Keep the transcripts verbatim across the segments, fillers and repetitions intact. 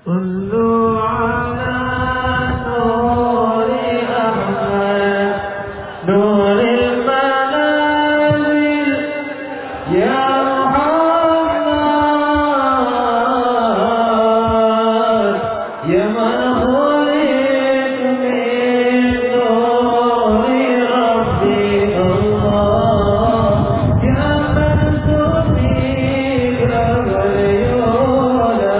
صلوا على نور أحمد نور المنازل يا محمد يا من خلق من نور ربي الله يا من تطيق العيون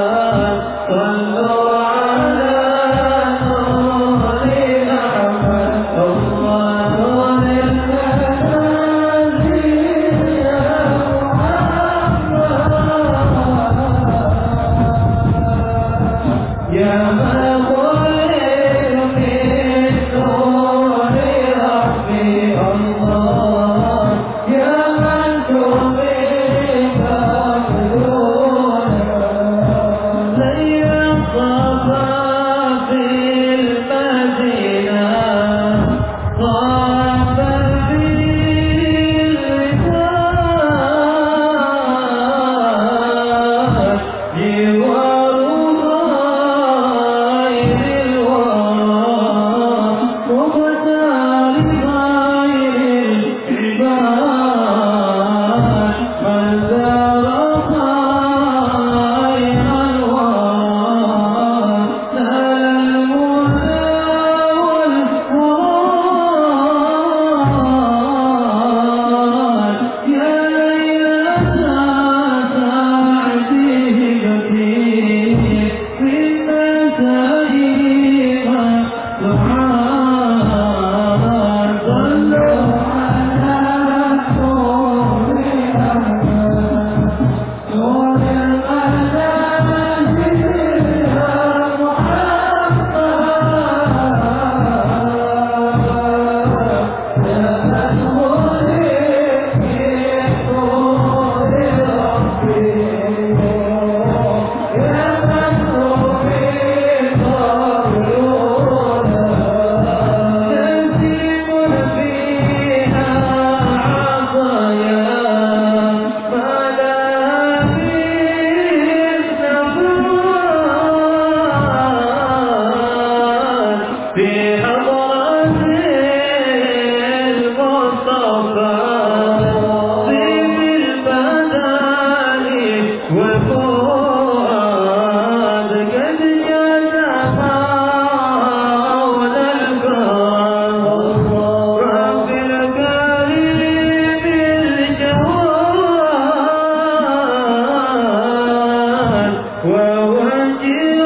صلوا على نور أحمد الله نور المنازل يا محمد يا من خلق من نور ربي الله يا من تطيق العيون زي الصفا في المدينة طاب بالرفاق جوار غير الورى مختار غير العباد من زار خير الورى نال المنى والفرات يا ليلة سعده بكير من مساجدها سبحان صلوا على نور أحمد نور المنازل يا محمد يا من خلق من نور ربي يا من تطيق العيون نسيم فيها عطايا ما لها من نفاد في حضرة المصطفى طيب البدن والفؤاد قد جنى مولى الكون رب الكريم الجواد ووجه